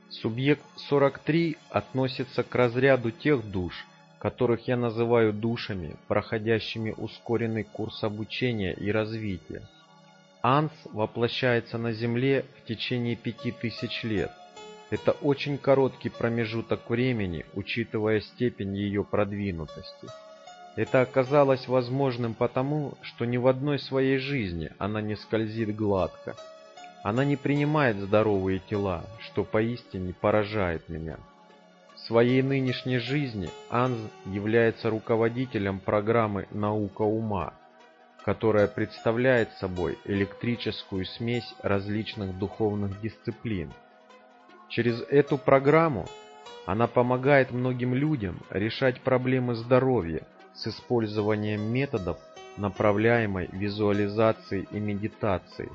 Субъект 43 относится к разряду тех душ, которых я называю душами, проходящими ускоренный курс обучения и развития. Анс воплощается на Земле в течение 5000 лет. Это очень короткий промежуток времени, учитывая степень ее продвинутости. Это оказалось возможным потому, что ни в одной своей жизни она не скользит гладко. Она не принимает здоровые тела, что поистине поражает меня. В своей нынешней жизни Анс является руководителем программы «Наука ума», которая представляет собой электрическую смесь различных духовных дисциплин. Через эту программу она помогает многим людям решать проблемы здоровья с использованием методов направляемой визуализации и медитации.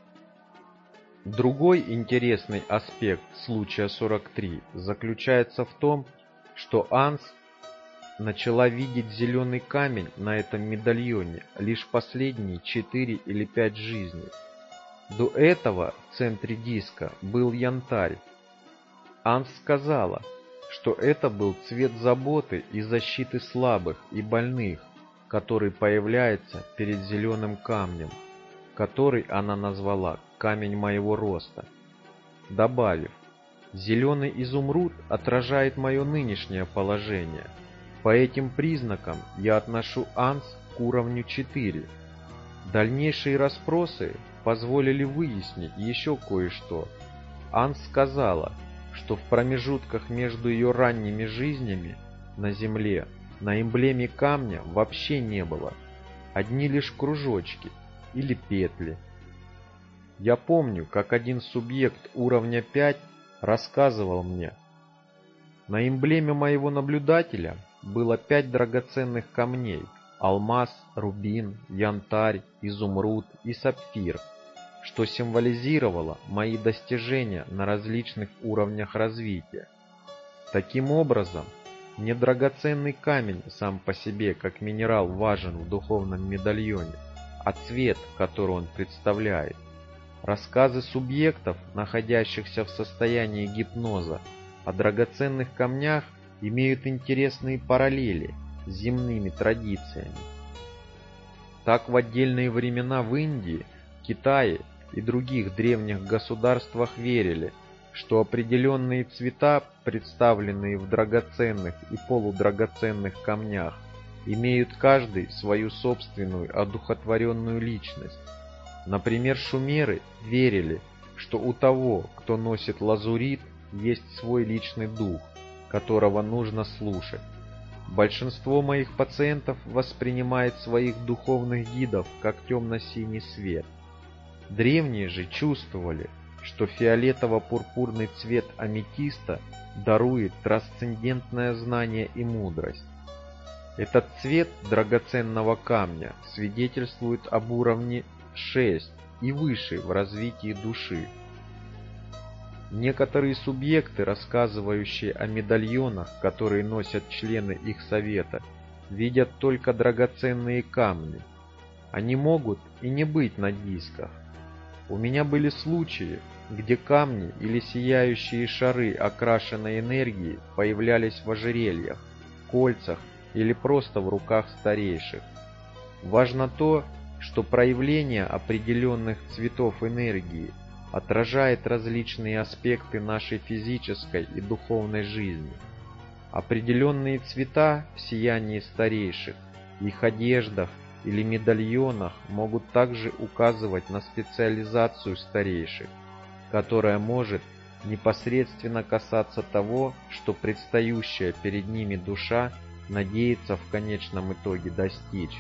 Другой интересный аспект случая 43 заключается в том, что Анс начала видеть зеленый камень на этом медальоне лишь последние 4 или 5 жизней. До этого в центре диска был янтарь. Анс сказала, что это был цвет заботы и защиты слабых и больных, который появляется перед зеленым камнем, который она назвала «камень моего роста», добавив: «Зеленый изумруд отражает мое нынешнее положение. По этим признакам я отношу Анс к уровню 4». Дальнейшие расспросы позволили выяснить еще кое-что. Анс сказала, что в промежутках между ее ранними жизнями на Земле на эмблеме камня вообще не было, одни лишь кружочки или петли. Я помню, как один субъект уровня 5 рассказывал мне: на эмблеме моего наблюдателя было 5 драгоценных камней: алмаз, рубин, янтарь, изумруд и сапфир, что символизировало мои достижения на различных уровнях развития. Таким образом, не драгоценный камень сам по себе как минерал важен в духовном медальоне, а цвет, который он представляет. Рассказы субъектов, находящихся в состоянии гипноза, о драгоценных камнях имеют интересные параллели с земными традициями. Так в отдельные времена в Индии, Китае и других древних государствах верили, что определенные цвета, представленные в драгоценных и полудрагоценных камнях, имеют каждый свою собственную одухотворенную личность. Например, шумеры верили, что у того, кто носит лазурит, есть свой личный дух, которого нужно слушать. Большинство моих пациентов воспринимает своих духовных гидов как темно-синий свет. Древние же чувствовали, что фиолетово-пурпурный цвет аметиста дарует трансцендентное знание и мудрость. Этот цвет драгоценного камня свидетельствует об уровне 6 и выше в развитии души. Некоторые субъекты, рассказывающие о медальонах, которые носят члены их совета, видят только драгоценные камни. Они могут и не быть на дисках. У меня были случаи, где камни или сияющие шары окрашенной энергии появлялись в ожерельях, кольцах или просто в руках старейших. Важно то, что проявление определенных цветов энергии отражает различные аспекты нашей физической и духовной жизни. Определенные цвета в сиянии старейших, их одеждах или медальонах могут также указывать на специализацию старейших, которая может непосредственно касаться того, что предстающая перед ними душа надеется в конечном итоге достичь.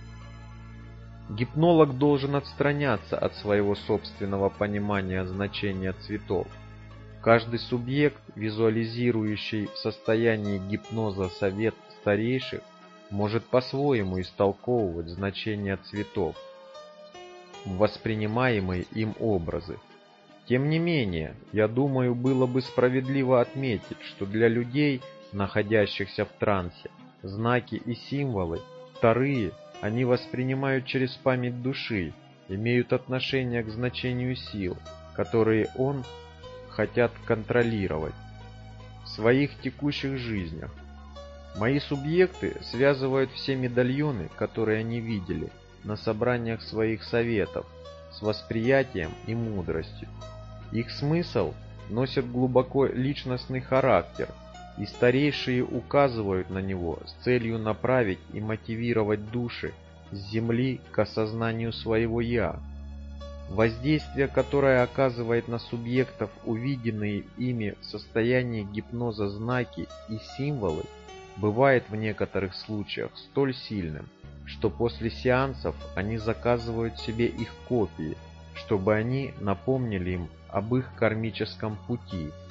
Гипнолог должен отстраняться от своего собственного понимания значения цветов. Каждый субъект, визуализирующий в состоянии гипноза совет старейших, может по-своему истолковывать значение цветов, воспринимаемые им образы. Тем не менее, я думаю, было бы справедливо отметить, что для людей, находящихся в трансе, знаки и символы вторые они воспринимают через память души, имеют отношение к значению сил, которые он хотят контролировать в своих текущих жизнях. Мои субъекты связывают все медальоны, которые они видели на собраниях своих советов, с восприятием и мудростью. Их смысл носит глубоко личностный характер, и старейшие указывают на него с целью направить и мотивировать души с Земли к осознанию своего «Я». Воздействие, которое оказывает на субъектов увиденные ими в состоянии гипноза знаки и символы, бывает в некоторых случаях столь сильным, что после сеансов они заказывают себе их копии, чтобы они напомнили им об их кармическом пути